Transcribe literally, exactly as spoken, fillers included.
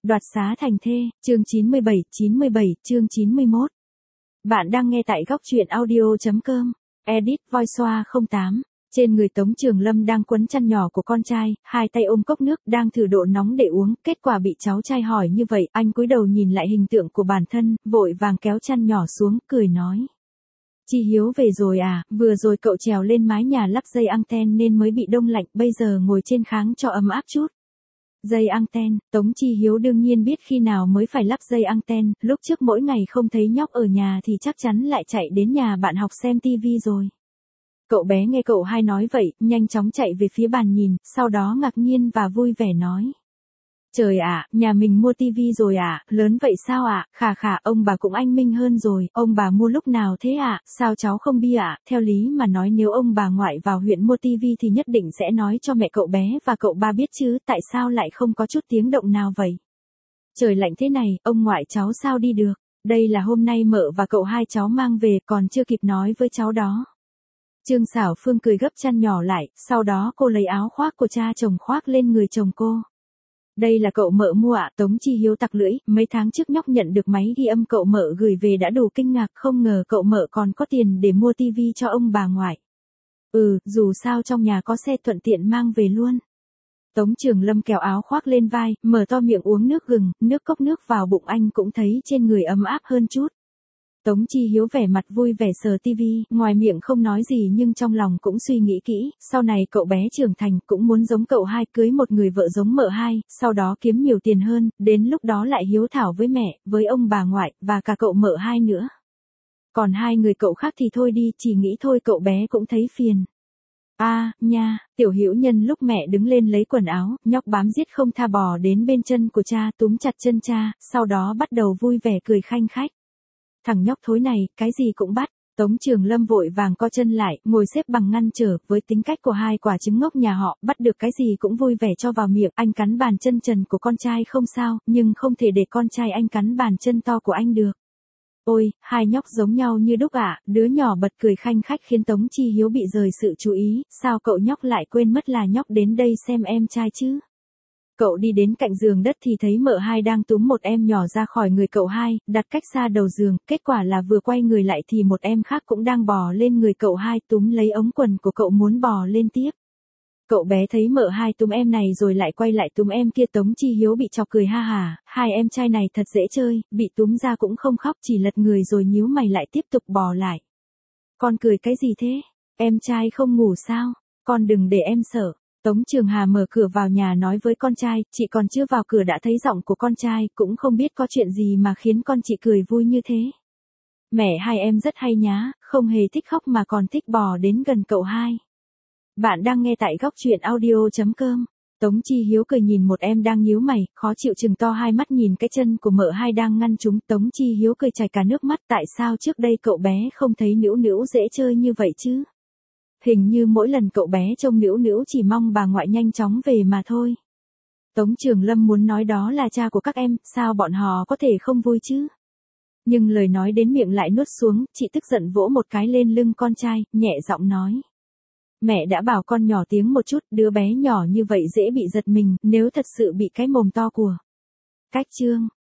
Đoạt xá thành thê, chương chín mươi bảy, chín mươi bảy, chương chín mươi mốt. Bạn đang nghe tại góc truyện audio.com, edit voice không tám. Trên người Tống Trường Lâm đang quấn chăn nhỏ của con trai, hai tay ôm cốc nước đang thử độ nóng để uống, kết quả bị cháu trai hỏi như vậy, anh cúi đầu nhìn lại hình tượng của bản thân, vội vàng kéo chăn nhỏ xuống, cười nói. Chi Hiếu về rồi à, vừa rồi cậu trèo lên mái nhà lắp dây anten nên mới bị đông lạnh, bây giờ ngồi trên kháng cho ấm áp chút. Dây anten, Tống Chi Hiếu đương nhiên biết khi nào mới phải lắp dây anten, lúc trước mỗi ngày không thấy nhóc ở nhà thì chắc chắn lại chạy đến nhà bạn học xem tivi rồi. Cậu bé nghe cậu hai nói vậy, nhanh chóng chạy về phía bàn nhìn, sau đó ngạc nhiên và vui vẻ nói. Trời ạ, nhà mình mua tivi rồi ạ, lớn vậy sao ạ, khà khà, ông bà cũng anh minh hơn rồi, ông bà mua lúc nào thế ạ, sao cháu không bi ạ, theo lý mà nói nếu ông bà ngoại vào huyện mua tivi thì nhất định sẽ nói cho mẹ cậu bé và cậu ba biết chứ, tại sao lại không có chút tiếng động nào vậy? Trời lạnh thế này, ông ngoại cháu sao đi được, đây là hôm nay mợ và cậu hai cháu mang về còn chưa kịp nói với cháu đó. Trương Xảo Phương cười gấp chăn nhỏ lại, sau đó cô lấy áo khoác của cha chồng khoác lên người chồng cô. Đây là cậu mợ mua ạ, Tống Chi Hiếu tặc lưỡi, mấy tháng trước nhóc nhận được máy ghi âm cậu mợ gửi về đã đủ kinh ngạc, không ngờ cậu mợ còn có tiền để mua tivi cho ông bà ngoại. Ừ, dù sao trong nhà có xe thuận tiện mang về luôn. Tống Trường Lâm kéo áo khoác lên vai, mở to miệng uống nước gừng, nước cốc nước vào bụng anh cũng thấy trên người ấm áp hơn chút. Tống Chi Hiếu vẻ mặt vui vẻ sờ tivi, ngoài miệng không nói gì nhưng trong lòng cũng suy nghĩ kỹ, sau này cậu bé trưởng thành cũng muốn giống cậu hai cưới một người vợ giống mợ hai, sau đó kiếm nhiều tiền hơn, đến lúc đó lại hiếu thảo với mẹ, với ông bà ngoại, và cả cậu mợ hai nữa. Còn hai người cậu khác thì thôi đi, chỉ nghĩ thôi cậu bé cũng thấy phiền. A, à, nha, Tiểu Hữu nhân lúc mẹ đứng lên lấy quần áo, nhóc bám giết không tha bò đến bên chân của cha túm chặt chân cha, sau đó bắt đầu vui vẻ cười khanh khách. Thằng nhóc thối này, cái gì cũng bắt. Tống Trường Lâm vội vàng co chân lại, ngồi xếp bằng ngăn trở, với tính cách của hai quả trứng ngốc nhà họ, bắt được cái gì cũng vui vẻ cho vào miệng, anh cắn bàn chân trần của con trai không sao, nhưng không thể để con trai anh cắn bàn chân to của anh được. Ôi, hai nhóc giống nhau như đúc ạ, đứa nhỏ bật cười khanh khách khiến Tống Chi Hiếu bị rời sự chú ý, sao cậu nhóc lại quên mất là nhóc đến đây xem em trai chứ? Cậu đi đến cạnh giường đất thì thấy mợ hai đang túm một em nhỏ ra khỏi người cậu hai, đặt cách xa đầu giường, kết quả là vừa quay người lại thì một em khác cũng đang bò lên người cậu hai túm lấy ống quần của cậu muốn bò lên tiếp. Cậu bé thấy mợ hai túm em này rồi lại quay lại túm em kia, Tống Chi Hiếu bị chọc cười ha hà, hai em trai này thật dễ chơi, bị túm ra cũng không khóc chỉ lật người rồi nhíu mày lại tiếp tục bò lại. Con cười cái gì thế? Em trai không ngủ sao? Con đừng để em sợ. Tống Trường Hà mở cửa vào nhà nói với con trai, chị còn chưa vào cửa đã thấy giọng của con trai, cũng không biết có chuyện gì mà khiến con chị cười vui như thế. Mẹ hai em rất hay nhá, không hề thích khóc mà còn thích bò đến gần cậu hai. Bạn đang nghe tại góc truyện audio.com. Tống Chi Hiếu cười nhìn một em đang nhíu mày, khó chịu trừng to hai mắt nhìn cái chân của mợ hai đang ngăn chúng. Tống Chi Hiếu cười chảy cả nước mắt, tại sao trước đây cậu bé không thấy nữu nữu dễ chơi như vậy chứ? Hình như mỗi lần cậu bé trông nữu nữu chỉ mong bà ngoại nhanh chóng về mà thôi. Tống Trường Lâm muốn nói đó là cha của các em, sao bọn họ có thể không vui chứ? Nhưng lời nói đến miệng lại nuốt xuống, chị tức giận vỗ một cái lên lưng con trai, nhẹ giọng nói. Mẹ đã bảo con nhỏ tiếng một chút, đứa bé nhỏ như vậy dễ bị giật mình, nếu thật sự bị cái mồm to của. Cách chương,